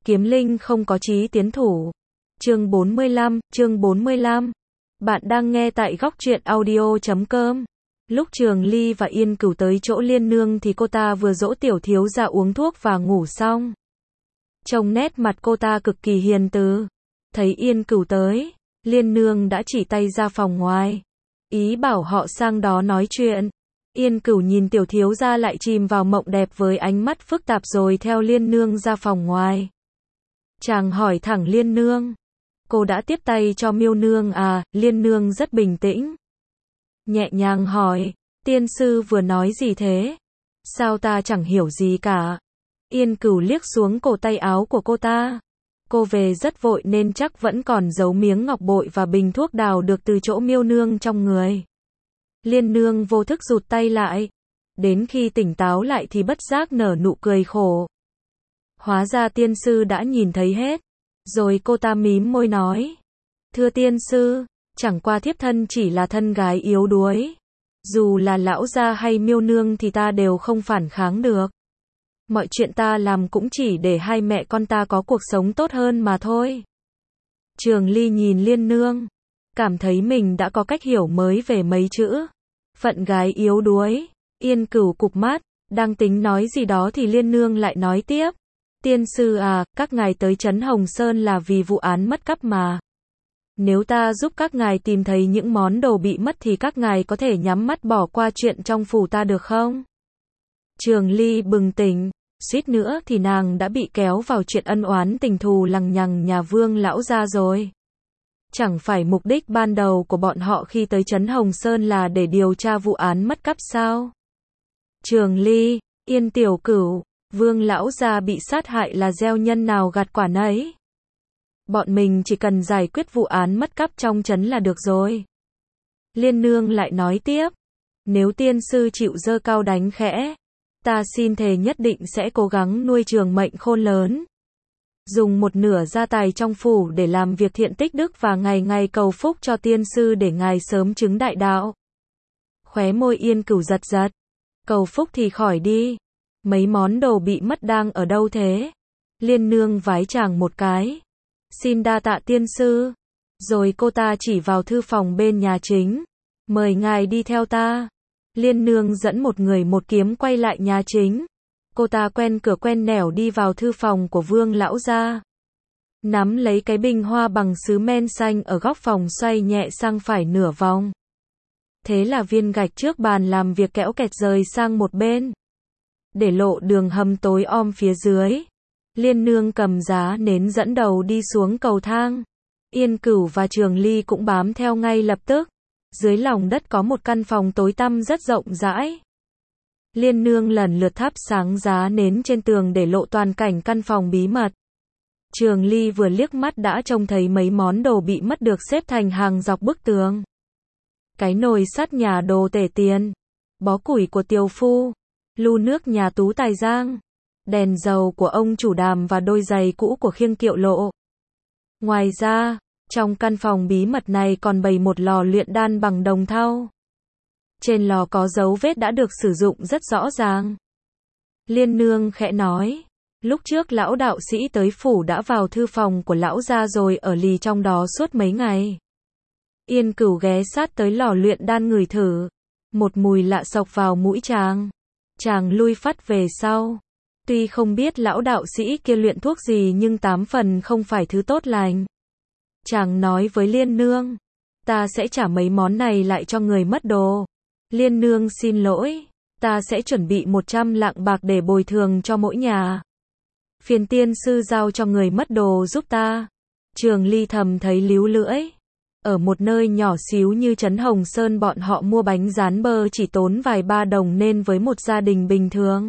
Kiếm linh không có chí tiến thủ. Chương 45. Bạn đang nghe tại góc truyện audio.com. Lúc Trường Ly và Yên Cửu tới chỗ Liên Nương thì cô ta vừa dỗ tiểu thiếu gia uống thuốc và ngủ xong. Trông nét mặt cô ta cực kỳ hiền từ. Thấy Yên Cửu tới, Liên Nương đã chỉ tay ra phòng ngoài, ý bảo họ sang đó nói chuyện. Yên Cửu nhìn tiểu thiếu gia lại chìm vào mộng đẹp với ánh mắt phức tạp rồi theo Liên Nương ra phòng ngoài. Chàng hỏi thẳng Liên Nương, cô đã tiếp tay cho Miêu Nương à? Liên Nương rất bình tĩnh, nhẹ nhàng hỏi, tiên sư vừa nói gì thế? Sao ta chẳng hiểu gì cả? Yên Cửu liếc xuống cổ tay áo của cô ta. Cô về rất vội nên chắc vẫn còn giấu miếng ngọc bội và bình thuốc đào được từ chỗ Miêu Nương trong người. Liên Nương vô thức rụt tay lại. Đến khi tỉnh táo lại thì bất giác nở nụ cười khổ. Hóa ra tiên sư đã nhìn thấy hết. Rồi cô ta mím môi nói, thưa tiên sư, chẳng qua thiếp thân chỉ là thân gái yếu đuối. Dù là lão gia hay Miêu Nương thì ta đều không phản kháng được. Mọi chuyện ta làm cũng chỉ để hai mẹ con ta có cuộc sống tốt hơn mà thôi. Trường Ly nhìn Liên Nương, cảm thấy mình đã có cách hiểu mới về mấy chữ phận gái yếu đuối. Yên Cửu cụp mắt, đang tính nói gì đó thì Liên Nương lại nói tiếp, tiên sư à, các ngài tới trấn Hồng Sơn là vì vụ án mất cắp mà. Nếu ta giúp các ngài tìm thấy những món đồ bị mất thì các ngài có thể nhắm mắt bỏ qua chuyện trong phủ ta được không? Trường Ly bừng tỉnh, suýt nữa thì nàng đã bị kéo vào chuyện ân oán tình thù lằng nhằng nhà Vương lão gia rồi. Chẳng phải mục đích ban đầu của bọn họ khi tới trấn Hồng Sơn là để điều tra vụ án mất cắp sao? Trường Ly, Yên tiểu Cửu, Vương lão gia bị sát hại là gieo nhân nào gặt quả nấy. Bọn mình chỉ cần giải quyết vụ án mất cắp trong trấn là được rồi. Liên Nương lại nói tiếp, nếu tiên sư chịu giơ cao đánh khẽ, ta xin thề nhất định sẽ cố gắng nuôi trường mệnh khôn lớn. Dùng một nửa gia tài trong phủ để làm việc thiện tích đức và ngày ngày cầu phúc cho tiên sư để ngài sớm chứng đại đạo. Khóe môi Yên Cửu giật giật. Cầu phúc thì khỏi đi. Mấy món đồ bị mất đang ở đâu thế? Liên Nương vái chàng một cái. Xin đa tạ tiên sư. Rồi cô ta chỉ vào thư phòng bên nhà chính. Mời ngài đi theo ta. Liên Nương dẫn một người một kiếm quay lại nhà chính. Cô ta quen cửa quen nẻo đi vào thư phòng của Vương lão gia. Nắm lấy cái bình hoa bằng sứ men xanh ở góc phòng xoay nhẹ sang phải nửa vòng. Thế là viên gạch trước bàn làm việc kẽo kẹt rời sang một bên, để lộ đường hầm tối om phía dưới. Liên Nương cầm giá nến dẫn đầu đi xuống cầu thang. Yên Cửu và Trường Ly cũng bám theo ngay lập tức. Dưới lòng đất có một căn phòng tối tăm rất rộng rãi. Liên Nương lần lượt thắp sáng giá nến trên tường để lộ toàn cảnh căn phòng bí mật. Trường Ly vừa liếc mắt đã trông thấy mấy món đồ bị mất được xếp thành hàng dọc bức tường. Cái nồi sắt nhà đồ Tể Tiền, bó củi của Tiều Phu, lu nước nhà Tú Tài Giang, đèn dầu của ông chủ Đàm và đôi giày cũ của Khiêng Kiệu Lộ. Ngoài ra, trong căn phòng bí mật này còn bày một lò luyện đan bằng đồng thau. Trên lò có dấu vết đã được sử dụng rất rõ ràng. Liên Nương khẽ nói, lúc trước lão đạo sĩ tới phủ đã vào thư phòng của lão gia rồi ở lì trong đó suốt mấy ngày. Yên Cửu ghé sát tới lò luyện đan ngửi thử. Một mùi lạ xộc vào mũi chàng. Chàng lui phắt về sau. Tuy không biết lão đạo sĩ kia luyện thuốc gì nhưng 8 phần không phải thứ tốt lành. Chàng nói với Liên Nương, ta sẽ trả mấy món này lại cho người mất đồ. Liên Nương xin lỗi, ta sẽ chuẩn bị 100 lạng bạc để bồi thường cho mỗi nhà. Phiền tiên sư giao cho người mất đồ giúp ta. Trường Ly thầm thấy líu lưỡi. Ở một nơi nhỏ xíu như trấn Hồng Sơn bọn họ mua bánh rán bơ chỉ tốn vài ba đồng nên với một gia đình bình thường,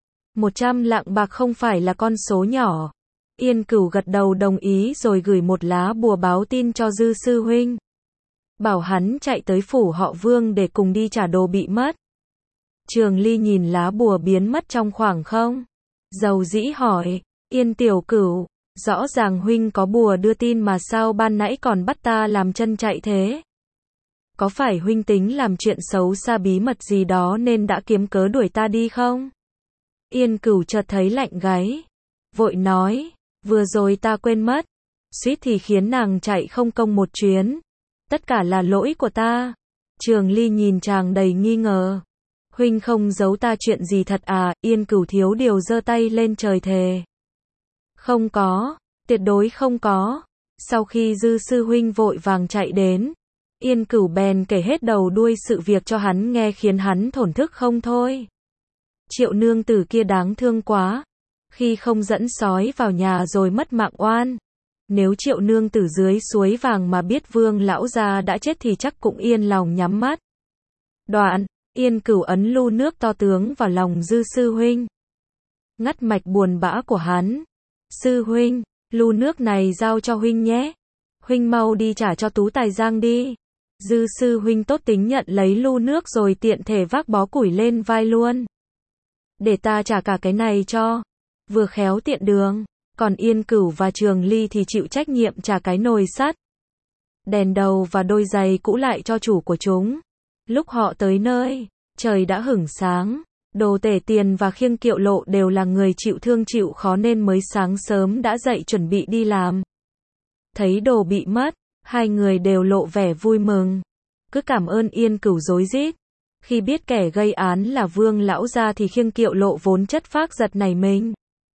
100 lạng bạc không phải là con số nhỏ. Yên Cửu gật đầu đồng ý rồi gửi một lá bùa báo tin cho Dư sư huynh. Bảo hắn chạy tới phủ họ Vương để cùng đi trả đồ bị mất. Trường Ly nhìn lá bùa biến mất trong khoảng không. Dầu dĩ hỏi, Yên tiểu Cửu, rõ ràng huynh có bùa đưa tin mà sao ban nãy còn bắt ta làm chân chạy thế? Có phải huynh tính làm chuyện xấu xa bí mật gì đó nên đã kiếm cớ đuổi ta đi không? Yên Cửu chợt thấy lạnh gáy. Vội nói, Vừa rồi ta quên mất. Suýt thì khiến nàng chạy không công một chuyến. Tất cả là lỗi của ta. Trường Ly nhìn chàng đầy nghi ngờ. Huynh không giấu ta chuyện gì thật à? Yên Cửu thiếu điều giơ tay lên trời thề. Không có, tuyệt đối không có. Sau khi Dư sư huynh vội vàng chạy đến, Yên Cửu bèn kể hết đầu đuôi sự việc cho hắn nghe khiến hắn thổn thức không thôi. Triệu nương tử kia đáng thương quá, khi không dẫn sói vào nhà rồi mất mạng oan. Nếu Triệu nương tử dưới suối vàng mà biết Vương lão gia đã chết thì chắc cũng yên lòng nhắm mắt. Đoạn, Yên Cửu ấn lu nước to tướng vào lòng Dư sư huynh, ngắt mạch buồn bã của hắn. Sư huynh, lu nước này giao cho huynh nhé. Huynh mau đi trả cho Tú Tài Giang đi. Dư sư huynh tốt tính nhận lấy lu nước rồi tiện thể vác bó củi lên vai luôn. Để ta trả cả cái này cho. Vừa khéo tiện đường. Còn Yên Cửu và Trường Ly thì chịu trách nhiệm trả cái nồi sắt, đèn đầu và đôi giày cũ lại cho chủ của chúng. Lúc họ tới nơi, trời đã hửng sáng. Đồ Tể Tiền và Khiêng Kiệu Lộ đều là người chịu thương chịu khó nên mới sáng sớm đã dậy chuẩn bị đi làm. Thấy đồ bị mất, hai người đều lộ vẻ vui mừng. Cứ cảm ơn Yên Cửu rối rít. Khi biết kẻ gây án là Vương lão gia thì Khiêng Kiệu Lộ vốn chất phác giật nảy mình.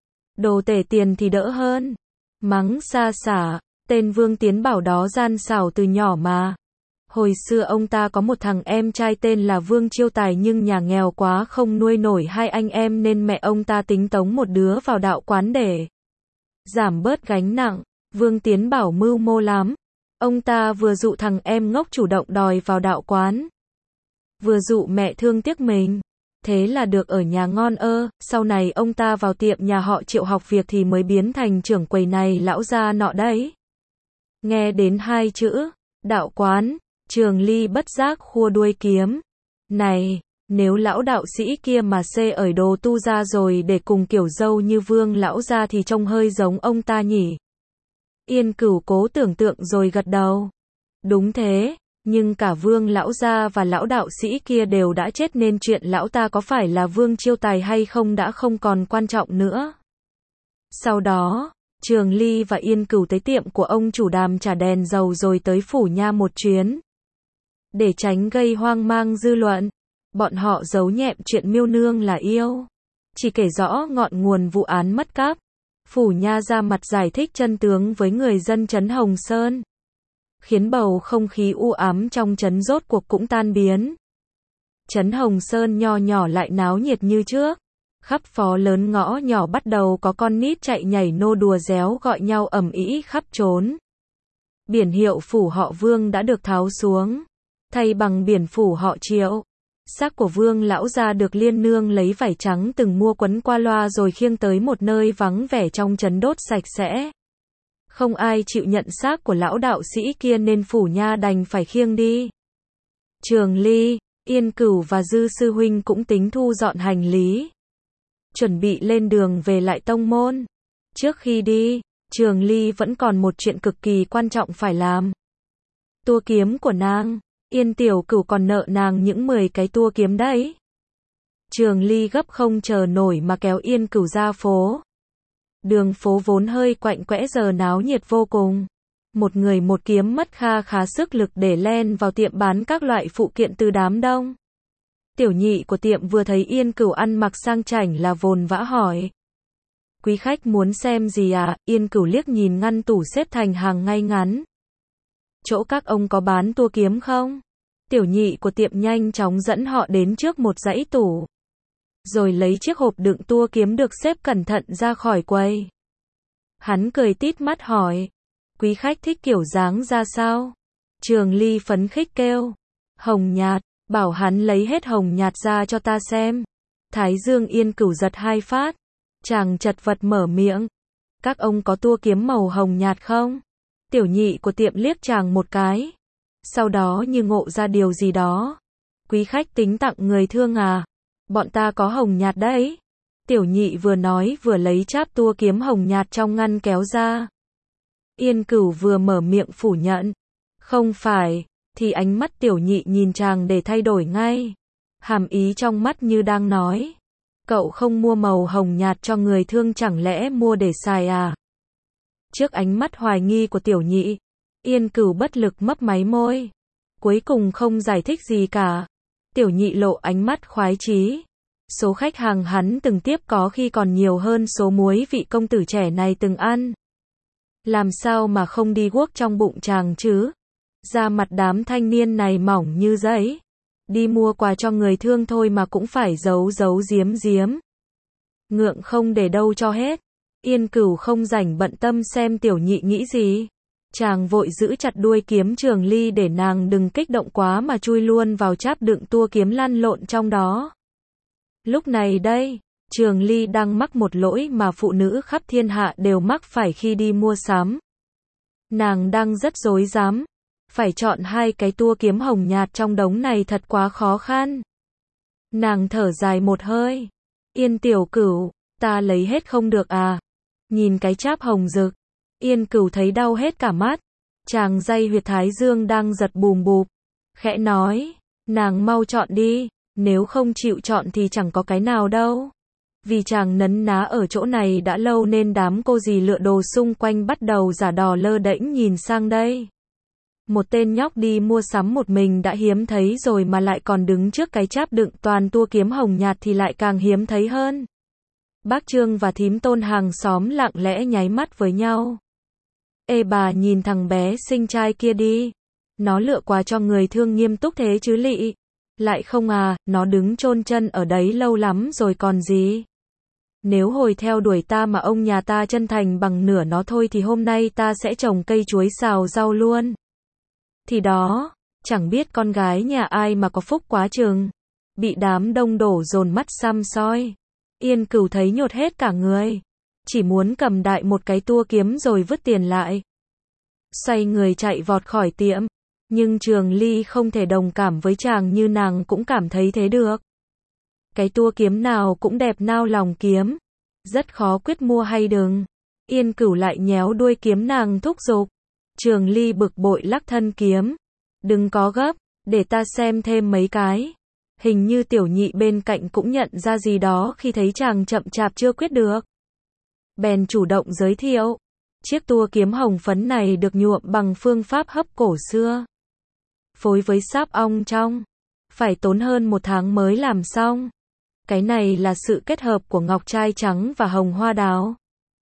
Đồ Tể Tiền thì đỡ hơn. Mắng xa xả, tên Vương Tiến Bảo đó gian xảo từ nhỏ mà. Hồi xưa ông ta có một thằng em trai tên là Vương Chiêu Tài nhưng nhà nghèo quá không nuôi nổi hai anh em nên mẹ ông ta tính tống một đứa vào đạo quán để giảm bớt gánh nặng. Vương Tiến Bảo mưu mô lắm. Ông ta vừa dụ thằng em ngốc chủ động đòi vào đạo quán, vừa dụ mẹ thương tiếc mình. Thế là được ở nhà ngon ơ. Sau này ông ta vào tiệm nhà họ Triệu học việc thì mới biến thành trưởng quầy này lão gia nọ đấy. Nghe đến hai chữ đạo quán, Trường Ly bất giác khua đuôi kiếm. Này, nếu lão đạo sĩ kia mà xê ởi đồ tu ra rồi để cùng kiểu dâu như Vương lão gia thì trông hơi giống ông ta nhỉ. Yên Cửu cố tưởng tượng rồi gật đầu. Đúng thế, nhưng cả Vương lão gia và lão đạo sĩ kia đều đã chết nên chuyện lão ta có phải là Vương Chiêu Tài hay không đã không còn quan trọng nữa. Sau đó, Trường Ly và Yên Cửu tới tiệm của ông chủ Đàm trả đèn dầu rồi tới phủ nha một chuyến. Để tránh gây hoang mang dư luận, bọn họ giấu nhẹm chuyện Miêu Nương là yêu, chỉ kể rõ ngọn nguồn vụ án mất cắp. Phủ nha ra mặt giải thích chân tướng với người dân trấn Hồng Sơn, khiến bầu không khí u ám trong trấn rốt cuộc cũng tan biến. Trấn Hồng Sơn nho nhỏ lại náo nhiệt như trước. Khắp phố lớn ngõ nhỏ bắt đầu có con nít chạy nhảy nô đùa réo gọi nhau ầm ĩ khắp trốn. Biển hiệu phủ họ Vương đã được tháo xuống, thay bằng biển phủ họ Triệu. Xác của Vương lão gia được Liên nương lấy vải trắng từng mua quấn qua loa rồi khiêng tới một nơi vắng vẻ trong trấn đốt sạch sẽ. Không ai chịu nhận xác của lão đạo sĩ kia nên phủ nha đành phải khiêng đi. Trường Ly, Yên Cửu và Dư sư huynh cũng tính thu dọn hành lý, chuẩn bị lên đường về lại tông môn. Trước khi đi, Trường Ly vẫn còn một chuyện cực kỳ quan trọng phải làm. Tua kiếm của nàng, Yên Tiểu Cửu còn nợ nàng những 10 cái tua kiếm đấy. Trường Ly gấp không chờ nổi mà kéo Yên Cửu ra phố. Đường phố vốn hơi quạnh quẽ giờ náo nhiệt vô cùng. Một người một kiếm mất kha khá sức lực để len vào tiệm bán các loại phụ kiện từ đám đông. Tiểu nhị của tiệm vừa thấy Yên Cửu ăn mặc sang chảnh là vồn vã hỏi. Quý khách muốn xem gì à? Yên Cửu liếc nhìn ngăn tủ xếp thành hàng ngay ngắn. Chỗ các ông có bán tua kiếm không? Tiểu nhị của tiệm nhanh chóng dẫn họ đến trước một dãy tủ, rồi lấy chiếc hộp đựng tua kiếm được xếp cẩn thận ra khỏi quầy. Hắn cười tít mắt hỏi. Quý khách thích kiểu dáng ra sao? Trường Ly phấn khích kêu. Hồng nhạt, bảo hắn lấy hết hồng nhạt ra cho ta xem. Thái dương Yên Cửu giật hai phát. Chàng chật vật mở miệng. Các ông có tua kiếm màu hồng nhạt không? Tiểu nhị của tiệm liếc chàng một cái. Sau đó như ngộ ra điều gì đó. Quý khách tính tặng người thương à? Bọn ta có hồng nhạt đấy. Tiểu nhị vừa nói vừa lấy cháp tua kiếm hồng nhạt trong ngăn kéo ra. Yên Cửu vừa mở miệng phủ nhận. Không phải, thì ánh mắt tiểu nhị nhìn chàng để thay đổi ngay. Hàm ý trong mắt như đang nói. Cậu không mua màu hồng nhạt cho người thương chẳng lẽ mua để xài à? Trước ánh mắt hoài nghi của tiểu nhị, Yên Cửu bất lực mấp máy môi. Cuối cùng không giải thích gì cả. Tiểu nhị lộ ánh mắt khoái chí. Số khách hàng hắn từng tiếp có khi còn nhiều hơn số muối vị công tử trẻ này từng ăn. Làm sao mà không đi guốc trong bụng chàng chứ? Da mặt đám thanh niên này mỏng như giấy. Đi mua quà cho người thương thôi mà cũng phải giấu giấu giếm giếm. Ngượng không để đâu cho hết. Yên Cửu không rảnh bận tâm xem tiểu nhị nghĩ gì. Chàng vội giữ chặt đuôi kiếm Trường Ly để nàng đừng kích động quá mà chui luôn vào cháp đựng tua kiếm lăn lộn trong đó. Lúc này đây, Trường Ly đang mắc một lỗi mà phụ nữ khắp thiên hạ đều mắc phải khi đi mua sắm. Nàng đang rất rối rắm. Phải chọn hai cái tua kiếm hồng nhạt trong đống này thật quá khó khăn. Nàng thở dài một hơi. Yên tiểu Cửu, ta lấy hết không được à? Nhìn cái cháp hồng rực. Yên Cửu thấy đau hết cả mắt. Chàng day huyệt thái dương đang giật bùm bụp. Khẽ nói, nàng mau chọn đi. Nếu không chịu chọn thì chẳng có cái nào đâu. Vì chàng nấn ná ở chỗ này đã lâu nên đám cô dì lựa đồ xung quanh bắt đầu giả đò lơ đễnh nhìn sang đây. Một tên nhóc đi mua sắm một mình đã hiếm thấy rồi mà lại còn đứng trước cái cháp đựng toàn tua kiếm hồng nhạt thì lại càng hiếm thấy hơn. Bác Trương và thím Tôn hàng xóm lặng lẽ nháy mắt với nhau. Ê bà nhìn thằng bé xinh trai kia đi. Nó lựa quà cho người thương nghiêm túc thế chứ lị. Lại không à, nó đứng chôn chân ở đấy lâu lắm rồi còn gì. Nếu hồi theo đuổi ta mà ông nhà ta chân thành bằng nửa nó thôi thì hôm nay ta sẽ trồng cây chuối xào rau luôn. Thì đó, chẳng biết con gái nhà ai mà có phúc quá chừng. Bị đám đông đổ dồn mắt săm soi. Yên Cửu thấy nhột hết cả người. Chỉ muốn cầm đại một cái tua kiếm rồi vứt tiền lại. Xoay người chạy vọt khỏi tiệm. Nhưng Trường Ly không thể đồng cảm với chàng như nàng cũng cảm thấy thế được. Cái tua kiếm nào cũng đẹp nao lòng kiếm. Rất khó quyết mua hay đừng. Yên Cửu lại nhéo đuôi kiếm nàng thúc giục. Trường Ly bực bội lắc thân kiếm. Đừng có gấp, để ta xem thêm mấy cái. Hình như tiểu nhị bên cạnh cũng nhận ra gì đó khi thấy chàng chậm chạp chưa quyết được. Bèn chủ động giới thiệu. Chiếc tua kiếm hồng phấn này được nhuộm bằng phương pháp hấp cổ xưa. Phối với sáp ong trong. Phải tốn hơn 1 tháng mới làm xong. Cái này là sự kết hợp của ngọc trai trắng và hồng hoa đào.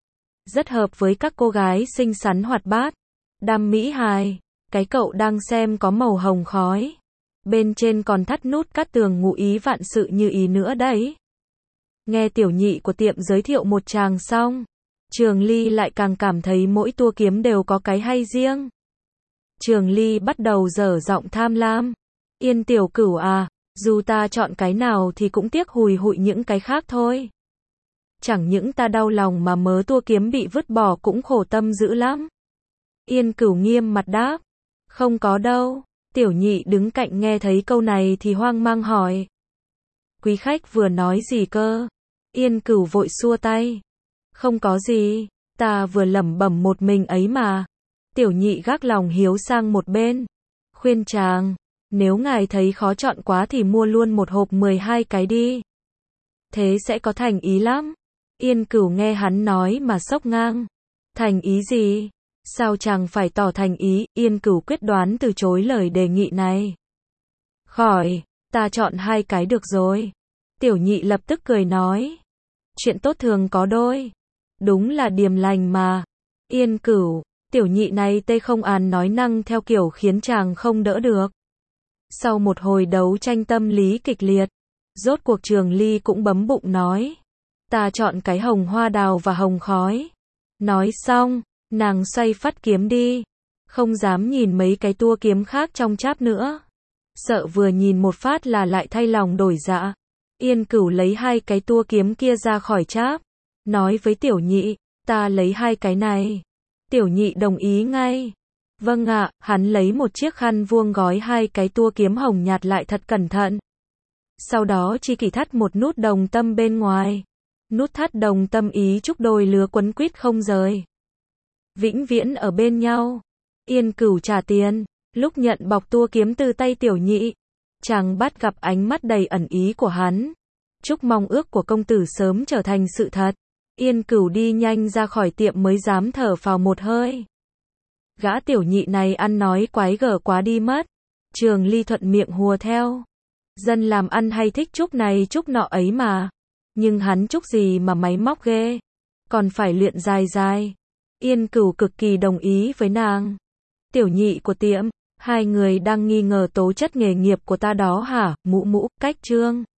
Rất hợp với các cô gái xinh xắn hoạt bát. Đam mỹ hài. Cái cậu đang xem có màu hồng khói. Bên trên còn thắt nút cát tường ngụ ý vạn sự như ý nữa đấy. Nghe tiểu nhị của tiệm giới thiệu một tràng xong. Trường Ly lại càng cảm thấy mỗi tua kiếm đều có cái hay riêng. Trường Ly bắt đầu dở giọng tham lam. Yên tiểu Cửu à, dù ta chọn cái nào thì cũng tiếc hùi hụi những cái khác thôi. Chẳng những ta đau lòng mà mớ tua kiếm bị vứt bỏ cũng khổ tâm dữ lắm. Yên Cửu nghiêm mặt đáp. Không có đâu. Tiểu nhị đứng cạnh nghe thấy câu này thì hoang mang hỏi. Quý khách vừa nói gì cơ? Yên Cửu vội xua tay. Không có gì, ta vừa lẩm bẩm một mình ấy mà. Tiểu nhị gác lòng hiếu sang một bên. Khuyên chàng, nếu ngài thấy khó chọn quá thì mua luôn một hộp 12 cái đi. Thế sẽ có thành ý lắm. Yên Cửu nghe hắn nói mà sốc ngang. Thành ý gì? Sao chàng phải tỏ thành ý? Yên Cửu quyết đoán từ chối lời đề nghị này. Khỏi, ta chọn 2 cái được rồi. Tiểu nhị lập tức cười nói. Chuyện tốt thường có đôi. Đúng là điềm lành mà. Yên Cửu, tiểu nhị này tê không án nói năng theo kiểu khiến chàng không đỡ được. Sau một hồi đấu tranh tâm lý kịch liệt, rốt cuộc Trường Ly cũng bấm bụng nói. Ta chọn cái hồng hoa đào và hồng khói. Nói xong, nàng xoay phát kiếm đi. Không dám nhìn mấy cái tua kiếm khác trong cháp nữa. Sợ vừa nhìn một phát là lại thay lòng đổi dạ. Yên Cửu lấy 2 cái tua kiếm kia ra khỏi cháp. Nói với tiểu nhị, ta lấy 2 cái này. Tiểu nhị đồng ý ngay. Vâng ạ, hắn lấy một chiếc khăn vuông gói 2 cái tua kiếm hồng nhạt lại thật cẩn thận. Sau đó chỉ kỷ thắt một nút đồng tâm bên ngoài. Nút thắt đồng tâm ý chúc đôi lứa quấn quýt không rời. Vĩnh viễn ở bên nhau. Yên Cửu trả tiền. Lúc nhận bọc tua kiếm từ tay tiểu nhị, chàng bắt gặp ánh mắt đầy ẩn ý của hắn. Chúc mong ước của công tử sớm trở thành sự thật. Yên Cửu đi nhanh ra khỏi tiệm mới dám thở phào một hơi. Gã tiểu nhị này ăn nói quái gở quá đi mất. Trường Ly thuận miệng hùa theo. Dân làm ăn hay thích chúc này chúc nọ ấy mà. Nhưng hắn chúc gì mà máy móc ghê. Còn phải luyện dài dài. Yên Cửu cực kỳ đồng ý với nàng. Tiểu nhị của tiệm, hai người đang nghi ngờ tố chất nghề nghiệp của ta đó hả? Mụ mụ, cách trương.